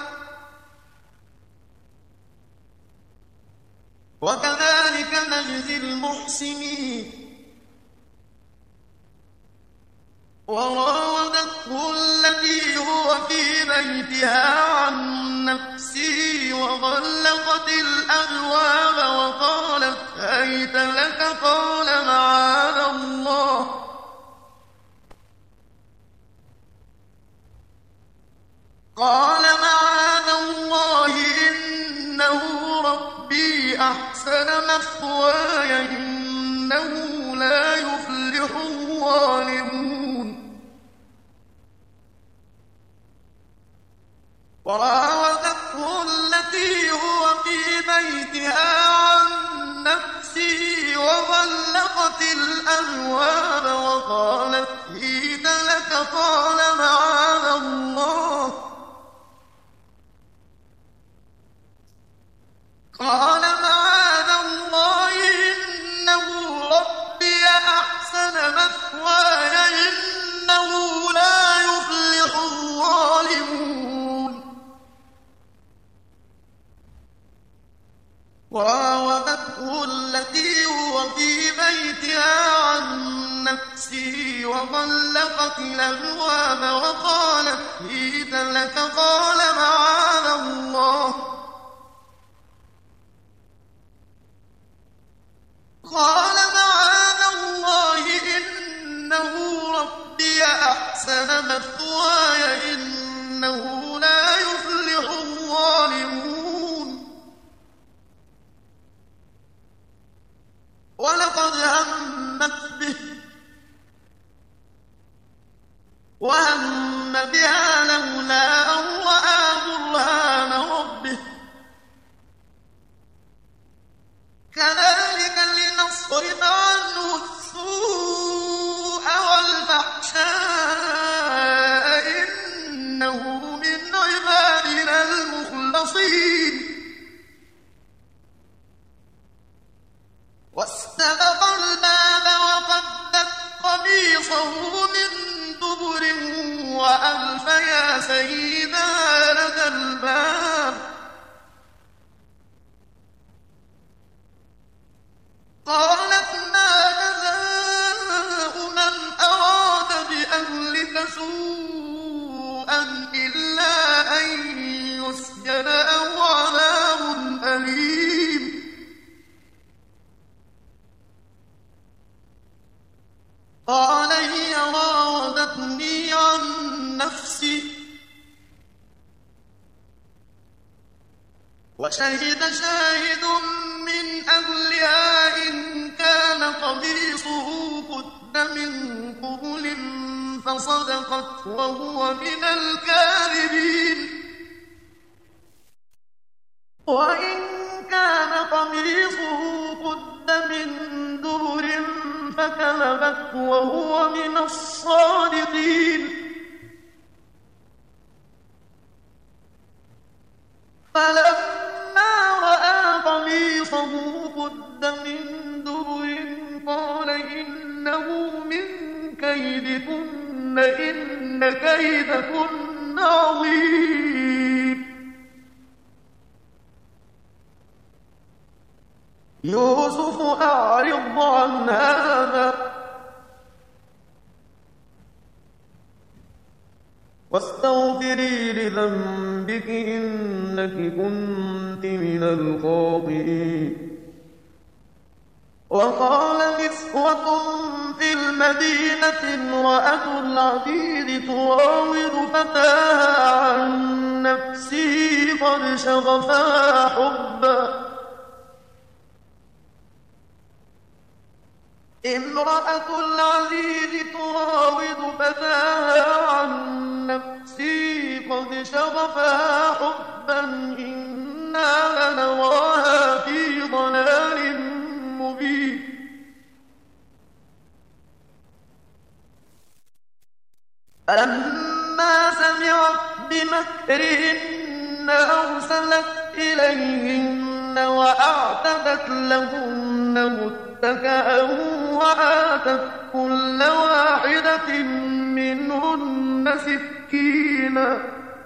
A: وكذلك نجزي المحسنين وراودته التي هو في بيتها عن نفسه وغلقت الأبواب وقالت هيت لك قال معاذ الله إنه ربي أحسن مثواي إنه لا يفلح الظالمون وراودته التي هو في بيتها عن نفسه وغلقت الأبواب وقالت هيت لك قال معاذ الله إنه ربي أحسن مثواي إنه لا يفلح الظالمون وراودته التي هو في بيتها عن نفسه وغلقت الأبواب وقالت هيت لك قال معاذ الله إنه ربي أحسن مثواي إنه لا يفلح الظالمون ولقد همت به وهم بها لولا أن رأى برهان ربه كذلك لنصرف عنه السوء والفحشاء إنه من عبادنا المخلصين واستبق الباب وقدت قميصه من دبر وألف يا سيدها لدى الباب إلا أن يسجن أو عذاب أليم. قال هي راودتني عن نفسي وشهد شاهد من أهلها إن كان قميصه قد من قبل فصدقت وهو من الكاذبين وإن كان قميصه قد من دبر فكذبت وهو من الصادقين. فلما رأى قميصه قد من دبر قال إنه من كيدكن إن كيدكن عظيم. يوسف أعرض عن هذا واستغفري لذنبك إنك كنت من الخاطئين. وقال نسوة في المدينة امرأة العزيز تراود فتاها عن نفسه قد شغفها حبا. امرأة العزيز تراود فتاها عن نفسه قد شغفها حبا إنا لنراها في ضلال مبين. فلما سمعت بمكرهن أرسلت إليهن وأعتدت لهن متكئا وآتت كل واحدة منهن سكينا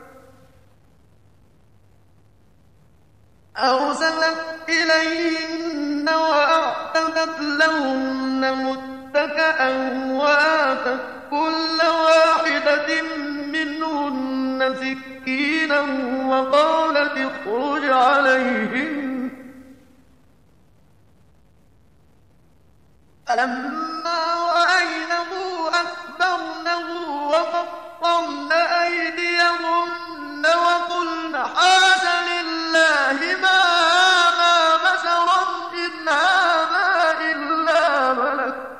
A: أرسلت إليهن وأعتدت لهن متكئا وآتت كل واحدة منهن سكينا وقالت اخرج عليهن. فلما رأينه أكبرنه وقطعن أيديهن وقلن حاش لله ما هذا بشرا إن هذا إلا ملك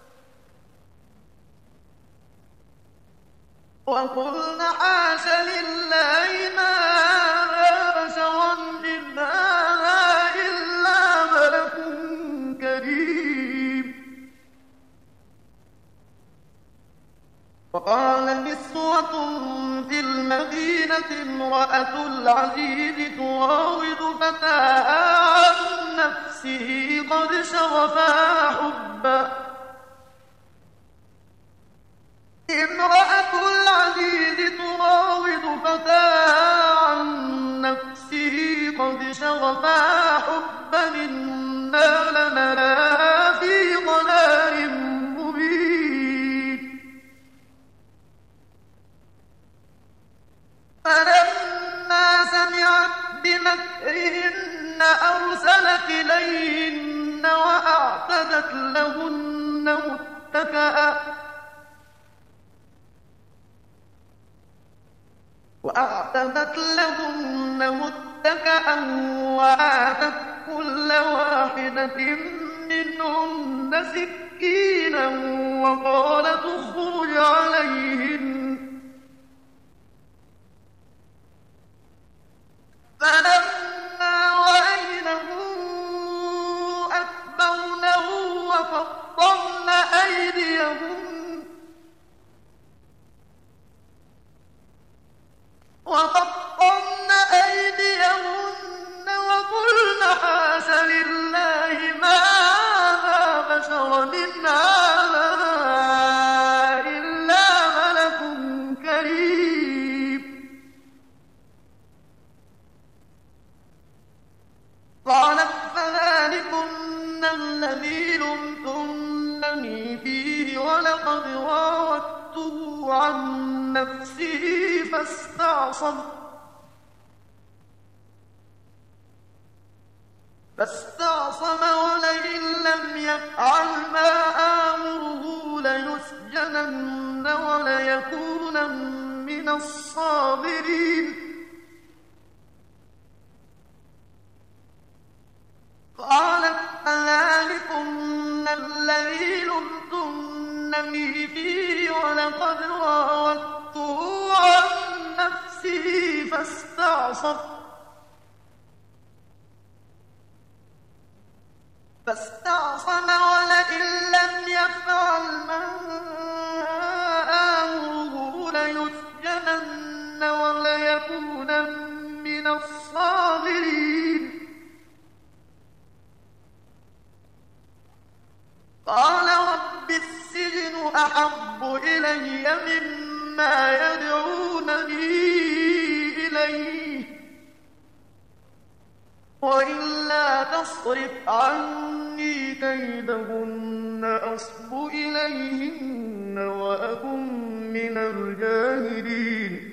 A: وقلن حاش لله ما هذا بشرا إن هذا إلا ملك كريم. وقال نسوة في المدينة امرأة العزيز تراود فتاها عن نفسه قد شغفها حبا. امرأة العزيز تراود فتاها عن نفسه قد شغفها حبا إنا لنراها في ضلال مبين. فلما سمعت بمكرهن أرسلت إليهن وأعتدت لهن متكئا وآتت كل واحدة منهن سكينا وقالت اخرج عليهن. فلما رأينه أكبرنه وقطعن أيديهن وقلن حاش لله ما هذا بشرا إن هذا إلا ملك فاستعصم ولئن لم يفعل ما آمره ليسجنن وليكونن من الصاغرين. قالت فذلكن الذي لمتنني فيه ولقد راودته عن نفسه فاستعصم ولئن لم يفعل ما آمره ليسجنن وليكونن من الصاغرين. قال رب السجن أحب إلي مما يدعونني إليه وإلا تصرف عني كيدهن أصب إليهن وأكن من الجاهلين.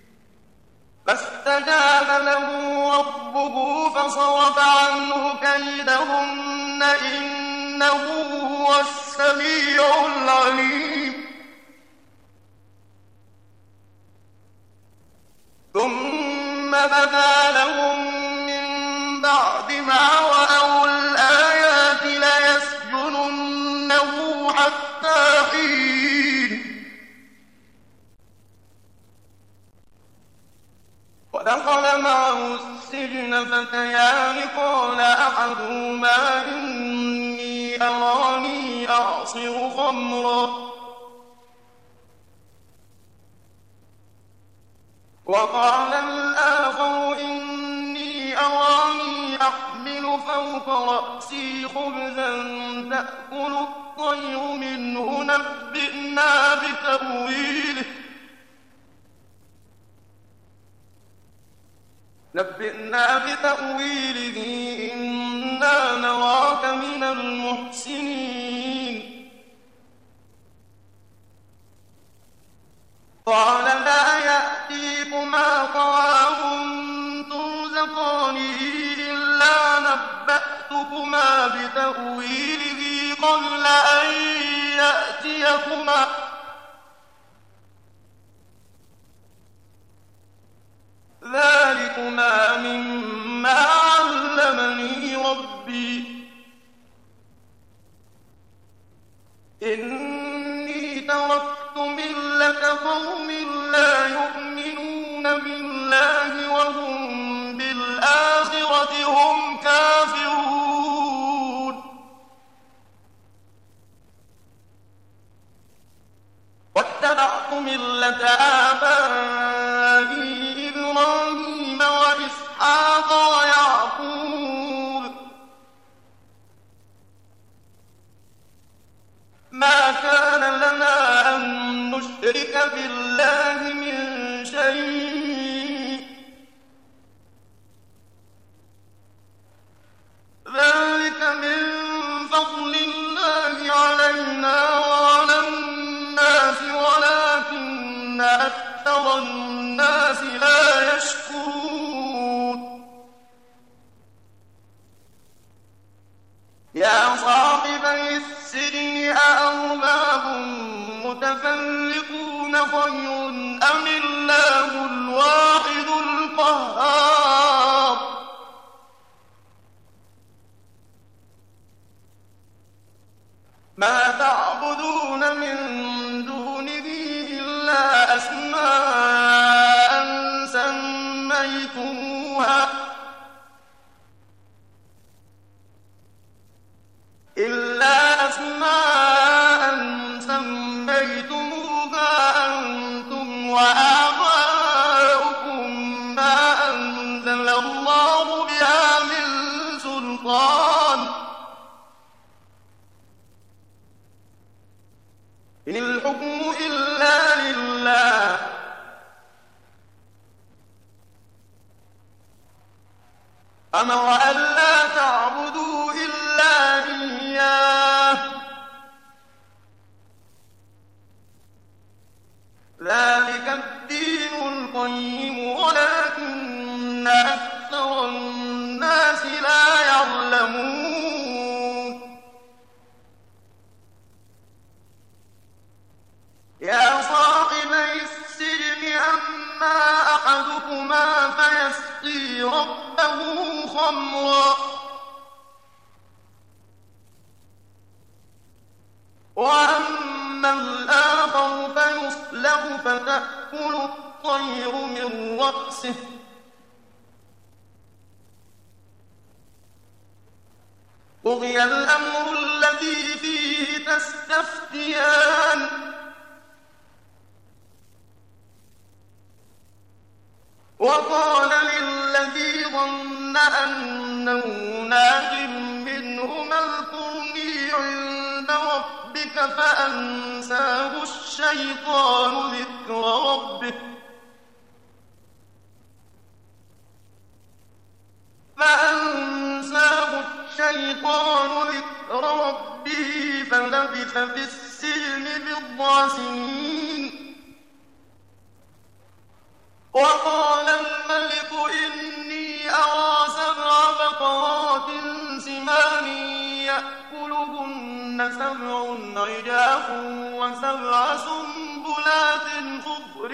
A: فاستجاب له ربه فصرف عنه كيدهن إنه هو السميع العليم. ثم بدا لهم بعد ما رأوا الآيات ليسجننه حتى حين. ودخل معه السجن فتيان قال أحدهما إني أراني أعصر خمرا وقال الآخر إني أراني أحمل فوق رأسي خبزا تأكل الطير منه نبئنا بتأويله إنا نراك من المحسنين. قال لا يأتيكما طعام ترزقانه إلا نبأتكما بتأويله قبل أن يأتيكما ذلكما مما علمني ربي إني تركت ملة قوم لا يؤمنون بالله وهم بالآخرة هم كافرون. واتبعت ملة آبائي إبراهيم وإسحاق ويعقوب ما كان لنا أن نشرك بالله من شيء ذلك من فضل الله علينا وعلى الناس ولكن أكثر الناس لا يشكرون. يا صاحبي السجن أأرباب متفرقون خير أم الله الواحد القهار. ما تعبدون من دونه إلا أسماء سميتموها أنتم وآباؤكم ما أنزل الله بها من سلطان إن الحكم إلا لله أمر ألا تعبدوا إلا إياه ذلك الدين القيم ولكن أكثر الناس لا يعلمون يا صاحبي السجن أما أحدكما فيسقي ربه خمرا وأما الآخر فيصلب فتأكل الطير من رأسه قضي الأمر الذي فيه تستفتيان وقال للذي ظن أنه ناج منهما اذكرني عند ربك فأنساه الشيطان ذكر ربه فلبث في السجن بضع سنين وقال الملك إني أرى 7 بقرات سمان يأكلهن 7 عجاف و7 سنبلات خضر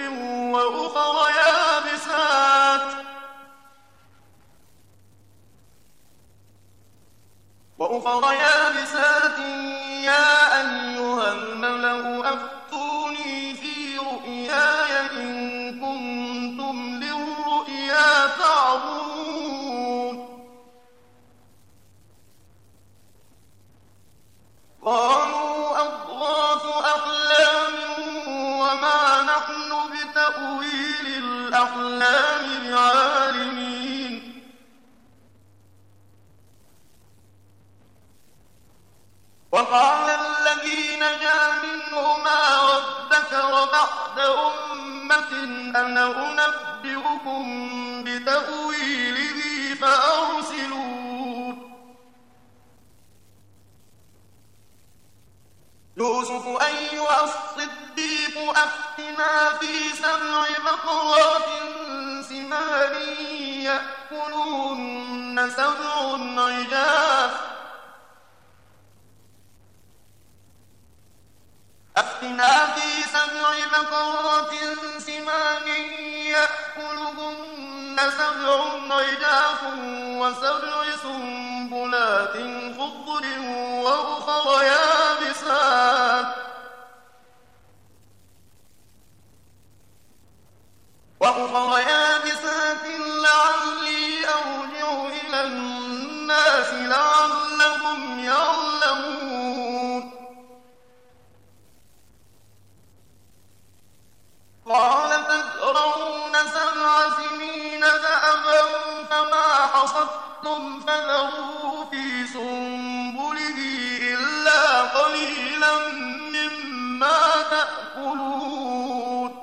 A: وأخر يابسات يا أيها الملأ أفتوني في رؤياي إن كنتم للرؤيا تعبرون قالوا أضغاث أحلام وما نحن بتأويل الأحلام بعالمين وقال الذي نجا منهما وادكر بعد أمة أنا أنبئكم بتأويله فأرسلون يوسف أيها الصديق أفتنا في 7 بقرات سمان يأكلهن 7 عجاف أفتنا في 7 بقرات سمان يأكلهن 7 عجاف و7 سنبلات خضر وأخر يابسات لعلي أرجع إلى الناس لعلهم يعلمون قال تزرعون 7 سنين دأبا فما حصدتم فذروا في سنبله إلا قليلا مما تأكلون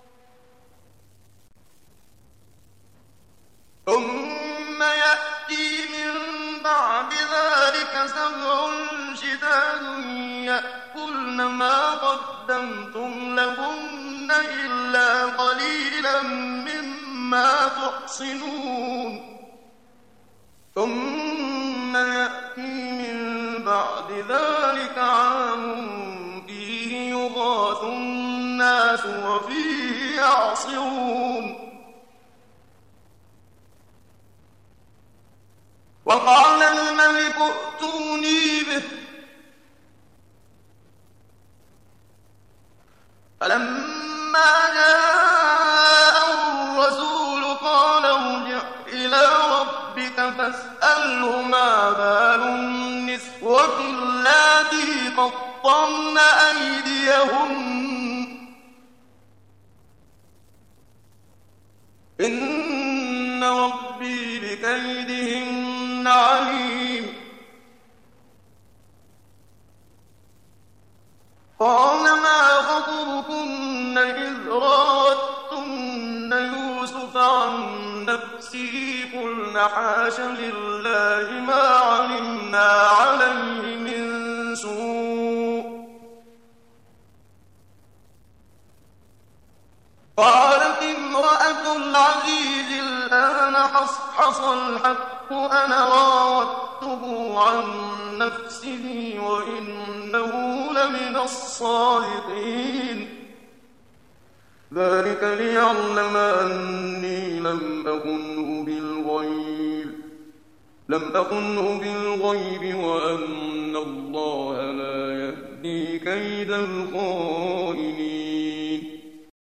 A: ثم يأتي من بعد ذلك 7 شداد يأكلن ما قدمتم لهن إلا قليلا مما تحصنون ثم يأتي من بعد ذلك عام فيه يغاث الناس وفيه يعصرون وقال الملك ائتوني به فلما جاءه الرسول قال ارجع إلى ربك فاسأله ما بال النسوة اللاتي قطعن أيديهن إن ربي بكيدهن عليم قال ما خطبكن إذ راوتن يوسف عن نفسه قلن حاش لله ما علمنا عليه من سوء قالت امرأة
B: العزيز الآن حصحص الحق أنا راودته عن نفسه وإنه لمن الصادقين ذلك ليعلم أني لم أخنه بالغيب وأن الله لا يهدي كيد